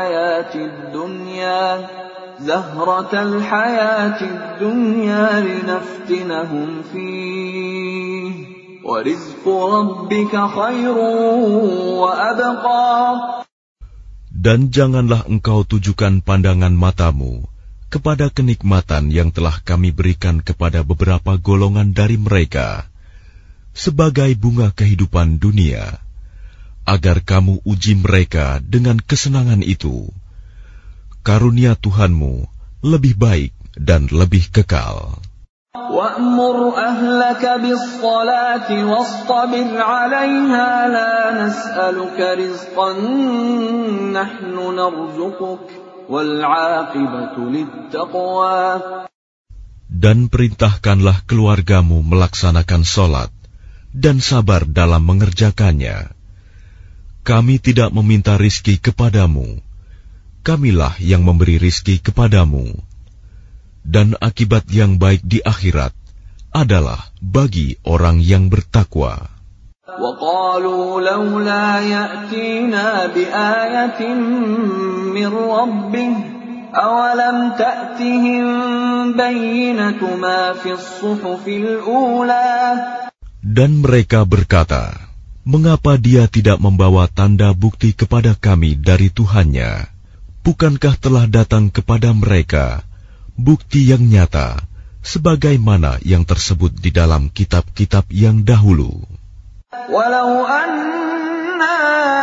الحياة الدنيا لنفتنهم فيه وَرِزْقُ رَبِّكَ خَيْرٌ وَأَبْقَى. Dan janganlah engkau tujukan pandangan matamu kepada kenikmatan yang telah kami berikan kepada beberapa golongan dari mereka sebagai bunga kehidupan dunia, agar kamu uji mereka dengan kesenangan itu. Karunia Tuhanmu lebih baik dan lebih kekal. وَأْمُرْ أَهْلَكَ بِالصَّلَاةِ وَاصْطَبِرْ عَلَيْهَا لَا نَسْأَلُكَ رِزْقًا نَحْنُ نَرْزُقُكَ وَالْعَاقِبَةُ لِلتَّقْوَى. Dan perintahkanlah keluargamu melaksanakan sholat dan sabar dalam mengerjakannya. Kami tidak meminta rizki kepadamu, kamilah yang memberi rizki kepadamu. Dan akibat yang baik di akhirat adalah bagi orang yang bertakwa. وَقَالُوا لَوْلَا يَأْتِينَا بِآيَةٍ مِّن رَّبِّهِ أَوَلَمْ تَأْتِهِم بَيِّنَةُ مَا فِي الصُّحُفِ الْأُولَى. Dan mereka berkata, mengapa dia tidak membawa tanda bukti kepada kami dari Tuhannya? Bukankah telah datang kepada mereka bukti yang nyata, sebagaimana yang tersebut di dalam kitab-kitab yang dahulu. Walau anna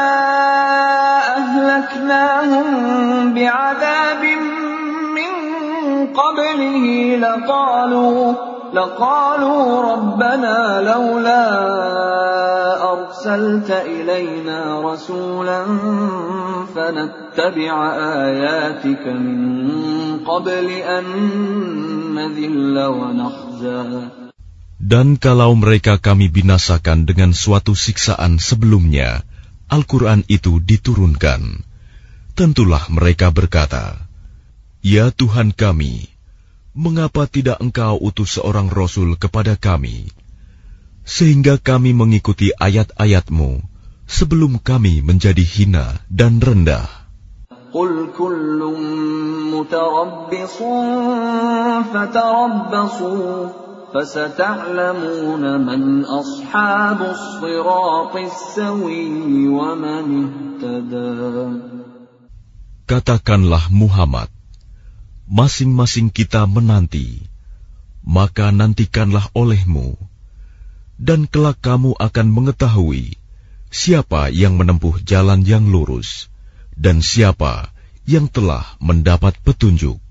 ahlaknahum bi'adzabin min qablihi laqalu rabbana laula arsalta ilayna rasulan fanattabi'a ayatika min qabli an nadhilla wa nakhza. Dan kalau mereka kami binasakan dengan suatu siksaan sebelumnya, Al-Quran itu diturunkan, tentulah mereka berkata, Ya Tuhan kami, mengapa tidak Engkau utus seorang Rasul kepada kami, sehingga kami mengikuti ayat-ayat-Mu sebelum kami menjadi hina dan rendah. Qul kullun mutarabbisun fatarabbasu fasata'lamuna man ashabus siratis sawiyyi wa man ihtada. Katakanlah Muhammad, masing-masing kita menanti, maka nantikanlah olehmu, dan kelak kamu akan mengetahui siapa yang menempuh jalan yang lurus, dan siapa yang telah mendapat petunjuk.